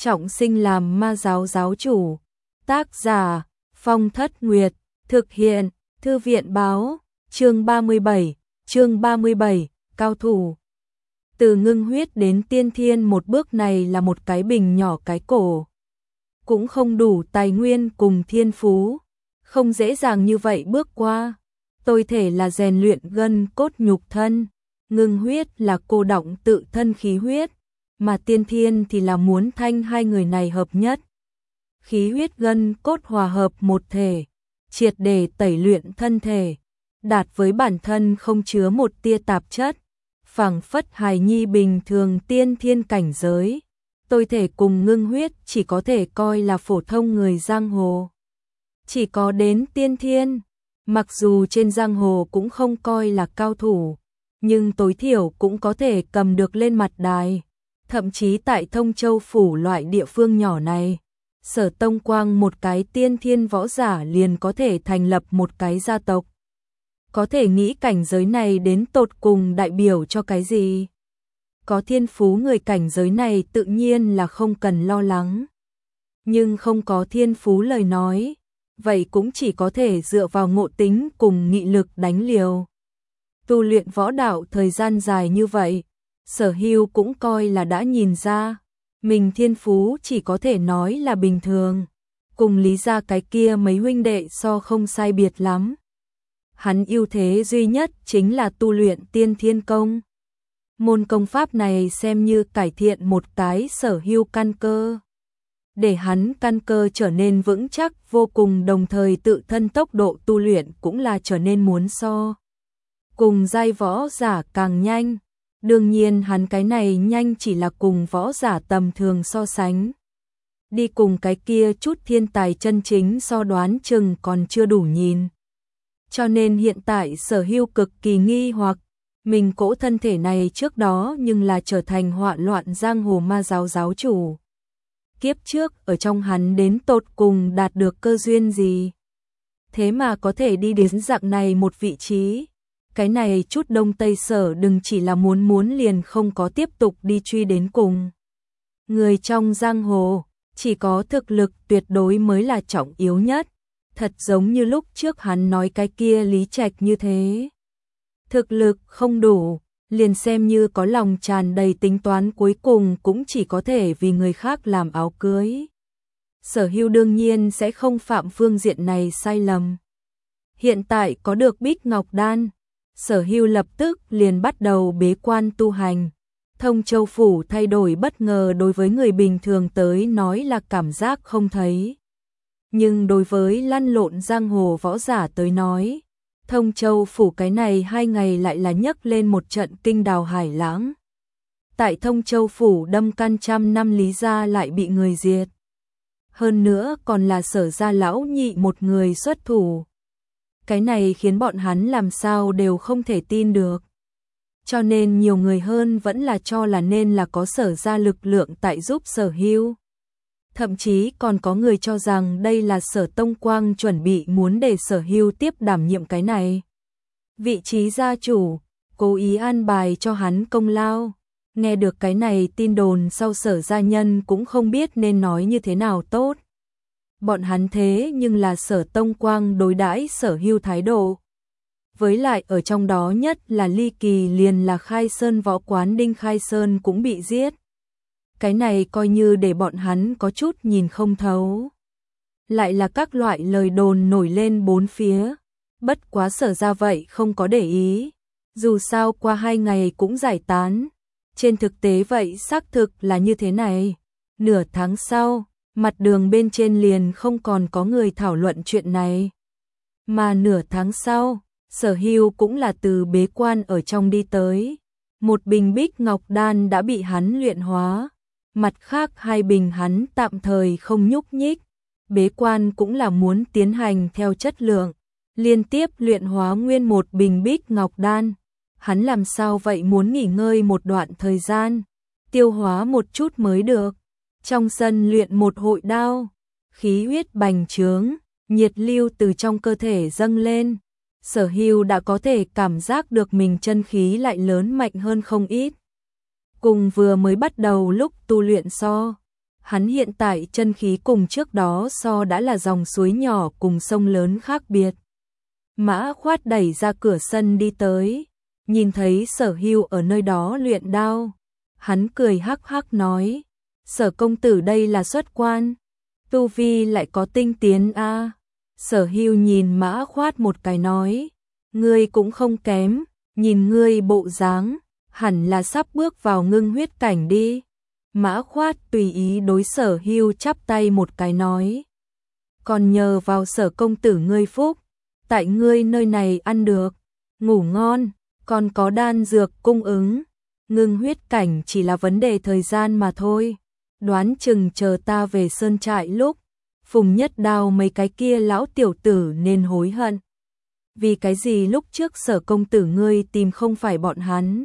trọng sinh làm ma giáo giáo chủ. Tác giả Phong Thất Nguyệt, thực hiện Thư viện báo, chương 37, cao thủ. Từ ngưng huyết đến tiên thiên một bước này là một cái bình nhỏ cái cổ. Cũng không đủ tài nguyên cùng thiên phú, không dễ dàng như vậy bước qua. Tôi thể là rèn luyện gân cốt nhục thân, ngưng huyết là cô đọng tự thân khí huyết, mà tiên thiên thì là muốn thanh hai người này hợp nhất. Khí huyết gân cốt hòa hợp một thể, triệt để tẩy luyện thân thể, đạt với bản thân không chứa một tia tạp chất, phảng phất hài nhi bình thường tiên thiên cảnh giới. Tôi thể cùng ngưng huyết chỉ có thể coi là phổ thông người giang hồ. Chỉ có đến tiên thiên, mặc dù trên giang hồ cũng không coi là cao thủ, nhưng tối thiểu cũng có thể cầm được lên mặt đài. Thậm chí tại Thông Châu phủ loại địa phương nhỏ này, Sở Tông Quang một cái tiên thiên võ giả liền có thể thành lập một cái gia tộc. Có thể nghĩ cảnh giới này đến tột cùng đại biểu cho cái gì? Có thiên phú người cảnh giới này tự nhiên là không cần lo lắng. Nhưng không có thiên phú lời nói, vậy cũng chỉ có thể dựa vào ngộ tính cùng nghị lực đánh liều. Tu luyện võ đạo thời gian dài như vậy, Sở Hưu cũng coi là đã nhìn ra, mình thiên phú chỉ có thể nói là bình thường, cùng Lý gia cái kia mấy huynh đệ so không sai biệt lắm. Hắn ưu thế duy nhất chính là tu luyện tiên thiên công. Môn công pháp này xem như cải thiện một cái Sở Hưu căn cơ, để hắn căn cơ trở nên vững chắc vô cùng, đồng thời tự thân tốc độ tu luyện cũng là trở nên muốn so cùng giai võ giả càng nhanh. Đương nhiên hắn cái này nhanh chỉ là cùng võ giả tầm thường so sánh. Đi cùng cái kia chút thiên tài chân chính so đoán chừng còn chưa đủ nhìn. Cho nên hiện tại Sở Hưu cực kỳ nghi hoặc, mình cỗ thân thể này trước đó nhưng là trở thành họa loạn giang hồ ma giáo giáo chủ. Kiếp trước ở trong hắn đến tột cùng đạt được cơ duyên gì? Thế mà có thể đi đến dạng này một vị trí. Cái này chút Đông Tây Sở đừng chỉ là muốn liền không có tiếp tục đi truy đến cùng. Người trong giang hồ, chỉ có thực lực tuyệt đối mới là trọng yếu nhất. Thật giống như lúc trước hắn nói cái kia Lý Trạch như thế. Thực lực không đủ, liền xem như có lòng tràn đầy tính toán cuối cùng cũng chỉ có thể vì người khác làm áo cưới. Sở Hưu đương nhiên sẽ không phạm phương diện này sai lầm. Hiện tại có được Bích Ngọc Đan, Sở Hưu lập tức liền bắt đầu bế quan tu hành. Thông Châu phủ thay đổi bất ngờ đối với người bình thường tới nói là cảm giác không thấy. Nhưng đối với lăn lộn giang hồ võ giả tới nói, Thông Châu phủ cái này 2 ngày lại là nhấc lên một trận kinh đào hải lãng. Tại Thông Châu phủ đâm căn trăm năm Lý gia lại bị người diệt. Hơn nữa còn là Sở gia lão nhị một người xuất thủ. Cái này khiến bọn hắn làm sao đều không thể tin được. Cho nên nhiều người hơn vẫn là cho là nên là có Sở gia lực lượng tại giúp Sở Hưu. Thậm chí còn có người cho rằng đây là Sở Tông Quang chuẩn bị muốn để Sở Hưu tiếp đảm nhiệm cái này. Vị trí gia chủ, cố ý an bài cho hắn công lao. Nghe được cái này tin đồn sau Sở gia nhân cũng không biết nên nói như thế nào tốt. Bọn hắn thế nhưng là Sở Tông Quang đối đãi Sở Hưu thái độ. Với lại ở trong đó nhất là ly kỳ liền là Khai Sơn võ quán Đinh Khai Sơn cũng bị giết. Cái này coi như để bọn hắn có chút nhìn không thấu. Lại là các loại lời đồn nổi lên bốn phía. Bất quá Sở ra vậy không có để ý. Dù sao qua 2 ngày cũng giải tán. Trên thực tế vậy xác thực là như thế này. Nửa tháng sau, mặt đường bên trên liền không còn có người thảo luận chuyện này. Mà nửa tháng sau, Sở Hưu cũng là từ bế quan ở trong đi tới. Một bình Bích Ngọc Đan đã bị hắn luyện hóa. Mặt khác 2 bình hắn tạm thời không nhúc nhích. Bế quan cũng là muốn tiến hành theo chất lượng. Liên tiếp luyện hóa nguyên một bình Bích Ngọc Đan. Hắn làm sao vậy muốn nghỉ ngơi một đoạn thời gian. Tiêu hóa một chút mới được. Trong sân luyện một hội đao. Khí huyết bành trướng. Nhiệt lưu từ trong cơ thể dâng lên. Sở Hưu đã có thể cảm giác được mình chân khí lại lớn mạnh hơn không ít. Cùng vừa mới bắt đầu lúc tu luyện so, Hắn hiện tại chân khí cùng trước đó so đã là dòng suối nhỏ cùng sông lớn khác biệt. Mã Khoát đẩy ra cửa sân đi tới, nhìn thấy Sở Hưu ở nơi đó luyện đao. Hắn cười hắc hắc nói, Sở công tử đây là xuất quan, tu vi lại có tinh tiến a. Sở Hưu nhìn Mã Khoát một cái nói, ngươi cũng không kém, nhìn ngươi bộ dáng, hẳn là sắp bước vào ngưng huyết cảnh đi. Mã Khoát tùy ý đối Sở Hưu chắp tay một cái nói, còn nhờ vào Sở công tử ngươi phúc, tại ngươi nơi này ăn được, ngủ ngon, còn có đan dược cung ứng, ngưng huyết cảnh chỉ là vấn đề thời gian mà thôi. Đoán chừng chờ ta về sơn trại lúc Phùng Nhất Đao mấy cái kia lão tiểu tử nên hối hận. Vì cái gì lúc trước Sở công tử ngươi tìm không phải bọn hắn?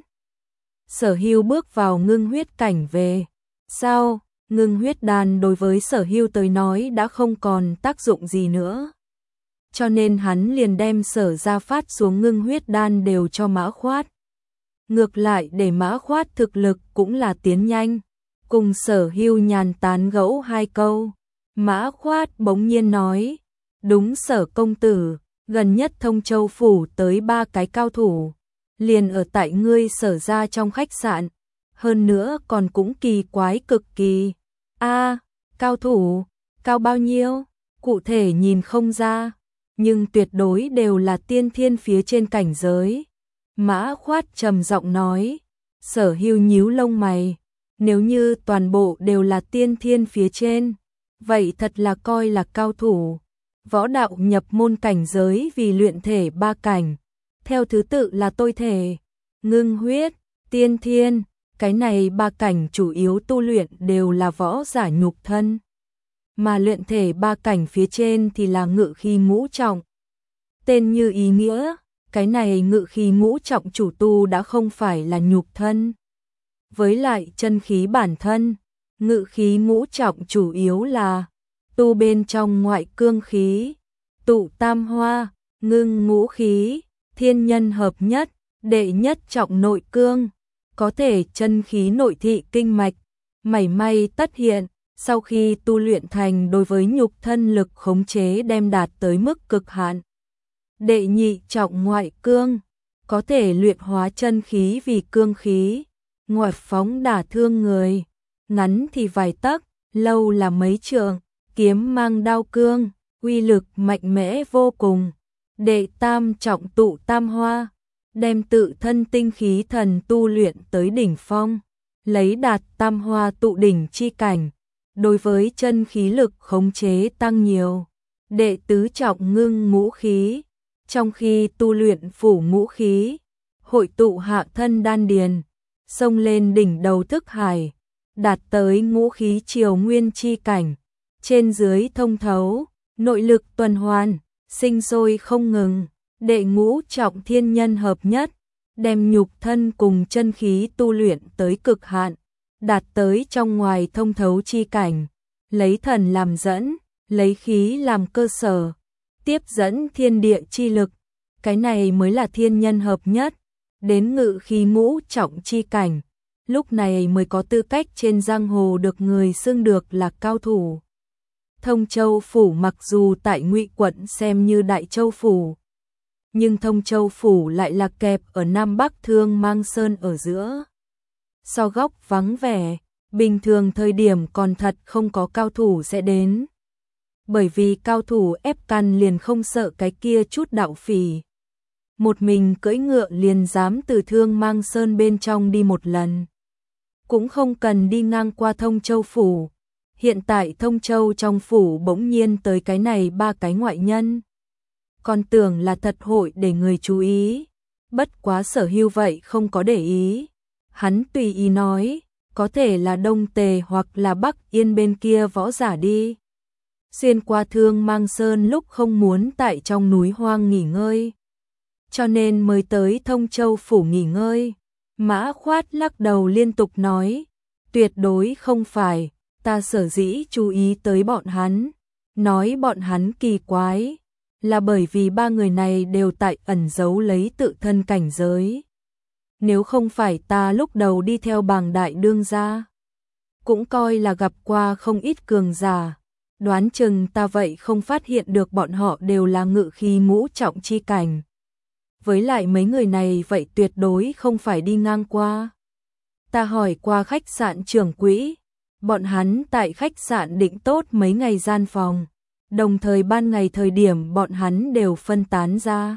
Sở Hưu bước vào ngưng huyết cảnh về. Sao? Ngưng huyết đan đối với Sở Hưu tới nói đã không còn tác dụng gì nữa. Cho nên hắn liền đem Sở Gia Phát xuống ngưng huyết đan đều cho Mã Khoát. Ngược lại để Mã Khoát thực lực cũng là tiến nhanh. Cùng Sở Hưu nhàn tán gẫu hai câu, Mã Khoát bỗng nhiên nói, đúng Sở công tử, gần nhất Thông Châu phủ tới 3 cái cao thủ, liền ở tại ngươi Sở gia trong khách sạn, hơn nữa còn cũng kỳ quái cực kỳ. A, cao thủ, cao bao nhiêu? Cụ thể nhìn không ra, nhưng tuyệt đối đều là tiên thiên phía trên cảnh giới. Mã Khoát trầm giọng nói. Sở Hưu nhíu lông mày, nếu như toàn bộ đều là tiên thiên phía trên, vậy thật là coi là cao thủ. Võ đạo nhập môn cảnh giới vì luyện thể 3 cảnh, theo thứ tự là tôi thể, ngưng huyết, tiên thiên, cái này 3 cảnh chủ yếu tu luyện đều là võ giả nhục thân. Mà luyện thể 3 cảnh phía trên thì là ngự khí ngũ trọng. Tên như ý nghĩa, cái này ngự khí ngũ trọng chủ tu đã không phải là nhục thân. Với lại chân khí bản thân, ngự khí ngũ trọng chủ yếu là tu bên trong ngoại cương khí, tụ tam hoa, ngưng ngũ khí, thiên nhân hợp nhất, đệ nhất trọng nội cương, có thể chân khí nội thị kinh mạch, mảy may tất hiện, sau khi tu luyện thành đối với nhục thân lực khống chế đem đạt tới mức cực hạn. Đệ nhị trọng ngoại cương, có thể luyện hóa chân khí vì cương khí, ngoại phóng đả thương người, ngắn thì vài tấc, lâu là mấy trượng, kiếm mang đao cương, uy lực mạnh mẽ vô cùng. Đệ tam trọng tụ tam hoa, đem tự thân tinh khí thần tu luyện tới đỉnh phong, lấy đạt tam hoa tụ đỉnh chi cảnh, đối với chân khí lực khống chế tăng nhiều. Đệ tứ trọng ngưng ngũ khí, trong khi tu luyện phủ ngũ khí, hội tụ hạ thân đan điền, xông lên đỉnh đầu thức hải, đạt tới ngũ khí triều nguyên chi cảnh, trên dưới thông thấu, nội lực tuần hoàn, sinh sôi không ngừng. Đệ ngũ trọng thiên nhân hợp nhất, đem nhục thân cùng chân khí tu luyện tới cực hạn, đạt tới trong ngoài thông thấu chi cảnh, lấy thần làm dẫn, lấy khí làm cơ sở, tiếp dẫn thiên địa chi lực, cái này mới là thiên nhân hợp nhất. Đến ngự khí ngũ trọng chi cảnh, lúc này mới có tư cách trên giang hồ được người xưng được là cao thủ. Thông Châu phủ mặc dù tại Ngụy quận xem như Đại Châu phủ, nhưng Thông Châu phủ lại là kẹp ở Nam Bắc Thương Mang Sơn ở giữa. So góc vắng vẻ, bình thường thời điểm còn thật không có cao thủ sẽ đến. Bởi vì cao thủ ép căn liền không sợ cái kia chút đạo phỉ. Một mình cưỡi ngựa liền dám từ Thương Mang Sơn bên trong đi một lần. Cũng không cần đi ngang qua Thông Châu phủ. Hiện tại Thông Châu trong phủ bỗng nhiên tới cái này 3 cái ngoại nhân. Còn tưởng là thật hội để người chú ý. Bất quá Sở Hưu vậy không có để ý. Hắn tùy ý nói, có thể là Đông Tề hoặc là Bắc Yên bên kia võ giả đi. Xuyên qua Thương Mang Sơn lúc không muốn tại trong núi hoang nghỉ ngơi, cho nên mới tới Thông Châu phủ nghỉ ngơi. Mã Khoát lắc đầu liên tục nói, tuyệt đối không phải, ta sở dĩ chú ý tới bọn hắn, nói bọn hắn kỳ quái, là bởi vì 3 người này đều tại ẩn giấu lấy tự thân cảnh giới. Nếu không phải ta lúc đầu đi theo Bàng đại đương gia, cũng coi là gặp qua không ít cường giả. Đoán chừng ta vậy không phát hiện được bọn họ đều là ngự khí ngũ trọng chi cảnh. Với lại mấy người này vậy tuyệt đối không phải đi ngang qua. Ta hỏi qua khách sạn trưởng quỹ, bọn hắn tại khách sạn định tốt mấy ngày gian phòng, đồng thời ban ngày thời điểm bọn hắn đều phân tán ra.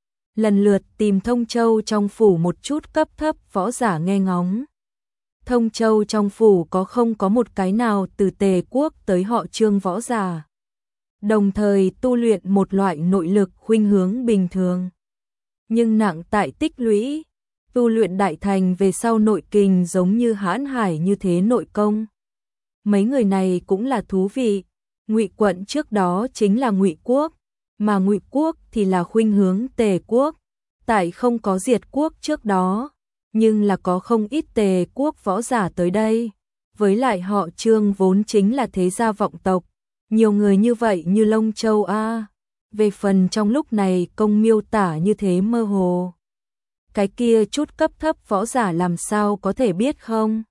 Lần lượt tìm Thông Châu trong phủ một chút cấp thấp võ giả nghe ngóng. Thông Châu trong phủ không có một cái nào từ Tề quốc tới họ Trương võ giả. Đồng thời tu luyện một loại nội lực khuynh hướng bình thường. Nhưng nặng tại tích lũy, tu luyện đại thành về sau nội kình giống như hãn hải như thế nội công. Mấy người này cũng là thú vị. Ngụy quận trước đó chính là Ngụy quốc, mà Ngụy quốc thì là khuynh hướng Tề quốc. Tại không có diệt quốc trước đó, nhưng là có không ít Tề quốc võ giả tới đây. Với lại họ Trương vốn chính là thế gia vọng tộc, nhiều người như vậy như lông châu a. Về phần trong lúc này công miêu tả như thế mơ hồ. Cái kia chút cấp thấp võ giả làm sao có thể biết không?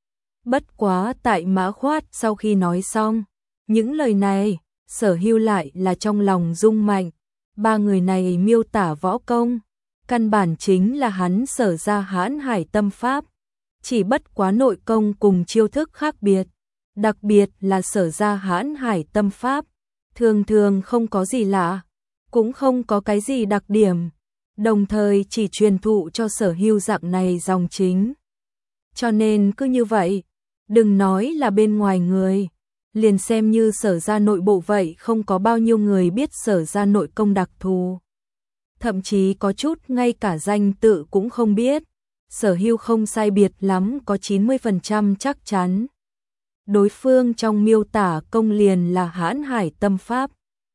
Bất quá tại Mã Khoát sau khi nói xong, những lời này, Sở Hưu lại là trong lòng rung mạnh. Ba người này miêu tả võ công, căn bản chính là hắn Sở ra hãn hải tâm pháp. Chỉ bất quá nội công cùng chiêu thức khác biệt, đặc biệt là Sở ra hãn hải tâm pháp. Thường thường không có gì lạ, cũng không có cái gì đặc điểm, đồng thời chỉ truyền thụ cho Sở Hưu dạng này dòng chính. Cho nên cứ như vậy, đừng nói là bên ngoài người, liền xem như Sở ra nội bộ vậy không có bao nhiêu người biết Sở ra nội công đặc thù. Thậm chí có chút ngay cả danh tự cũng không biết. Sở Hưu không sai biệt lắm có 90% chắc chắn. Đối phương trong miêu tả công liền là hãn hải tâm pháp.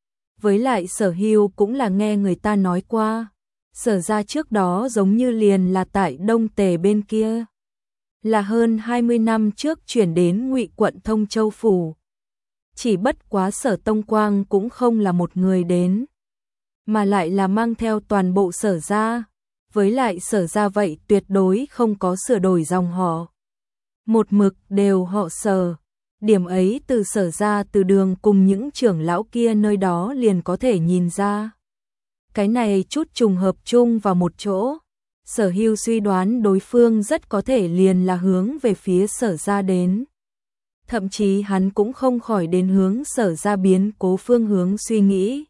Với lại Sở Hưu cũng là nghe người ta nói qua. Sở ra trước đó giống như liền là tại Đông Tề bên kia. Là hơn 20 năm trước chuyển đến Ngụy quận Thông Châu phủ. Chỉ bất quá Sở Tông Quang cũng không là một người đến, mà lại là mang theo toàn bộ Sở ra. Với lại Sở ra vậy tuyệt đối không có sửa đổi dòng họ. Một mực đều họ Sở. Điểm ấy từ Sở ra từ đường cùng những trưởng lão kia nơi đó liền có thể nhìn ra. Cái này chút trùng hợp chung vào một chỗ. Sở Hưu suy đoán đối phương rất có thể liền là hướng về phía Sở ra đến. Thậm chí hắn cũng không khỏi đến hướng Sở ra biến cố phương hướng suy nghĩ.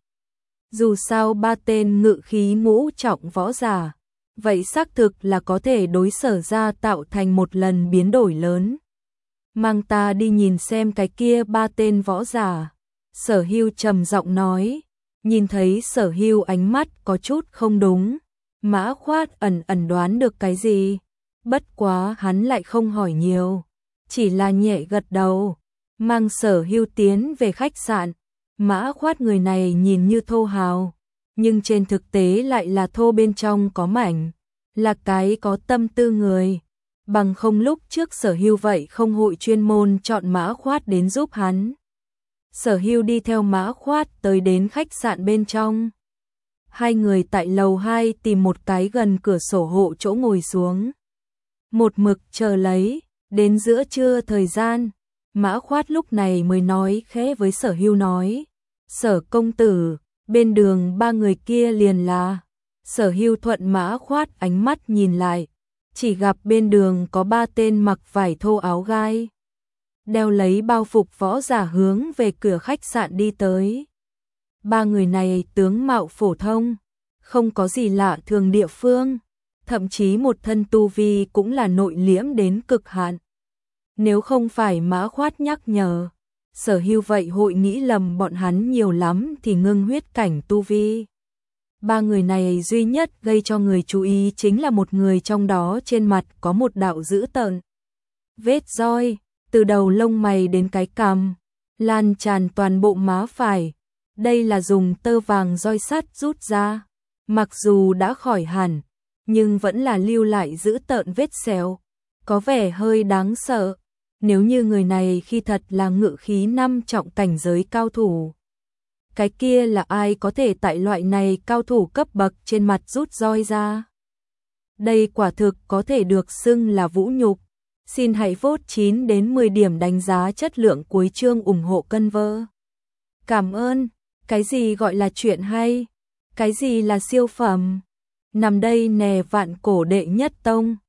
Dù sao ba tên ngự khí ngũ trọng võ giả, vậy xác thực là có thể đối Sở ra tạo thành một lần biến đổi lớn. Mang ta đi nhìn xem cái kia ba tên võ giả. Sở Hưu trầm giọng nói. Nhìn thấy Sở Hưu ánh mắt có chút không đúng. Mã Khoát ẩn ẩn đoán được cái gì. Bất quá hắn lại không hỏi nhiều, chỉ là nhẹ gật đầu, mang Sở Hưu tiến về khách sạn. Mã Khoát người này nhìn như thô hào, nhưng trên thực tế lại là thô bên trong có mảnh, là cái có tâm tư người. Bằng không lúc trước Sở Hưu vậy không hội chuyên môn chọn Mã Khoát đến giúp hắn. Sở Hưu đi theo Mã Khoát tới đến khách sạn bên trong. Hai người tại lầu 2 tìm một cái gần cửa sổ hộ chỗ ngồi xuống. Một mực chờ lấy, đến giữa trưa thời gian, Mã Khoát lúc này mới nói khẽ với Sở Hưu nói. Sở công tử, bên đường ba người kia liền là. Sở Hưu thuận Mã Khoát ánh mắt nhìn lại. Chỉ gặp bên đường có ba tên mặc vải thô áo gai, đeo lấy bao phục võ giả hướng về cửa khách sạn đi tới. Ba người này tướng mạo phổ thông, không có gì lạ thường địa phương, thậm chí một thân tu vi cũng là nội liễm đến cực hạn. Nếu không phải Mã Khoát nhắc nhở, Sở Hưu vậy hội nghĩ lầm bọn hắn nhiều lắm thì ngưng huyết cảnh tu vi. Ba người này duy nhất gây cho người chú ý chính là một người trong đó trên mặt có một đạo dữ tợn vết roi, từ đầu lông mày đến cái cằm, lan tràn toàn bộ má phải. Đây là dùng tơ vàng roi sắt rút ra, mặc dù đã khỏi hẳn, nhưng vẫn là lưu lại dữ tợn vết sẹo, có vẻ hơi đáng sợ. Nếu như người này khi thật là ngự khí 5 trọng cảnh giới cao thủ, cái kia là ai có thể tại loại này cao thủ cấp bậc trên mặt rút roi ra? Đây quả thực có thể được xưng là vũ nhục. Xin hãy vote 9 đến 10 điểm đánh giá chất lượng cuối chương ủng hộ cân vơ. Cảm ơn. Cái gì gọi là chuyện hay? Cái gì là siêu phẩm? Nằm đây nè vạn cổ đệ nhất tông.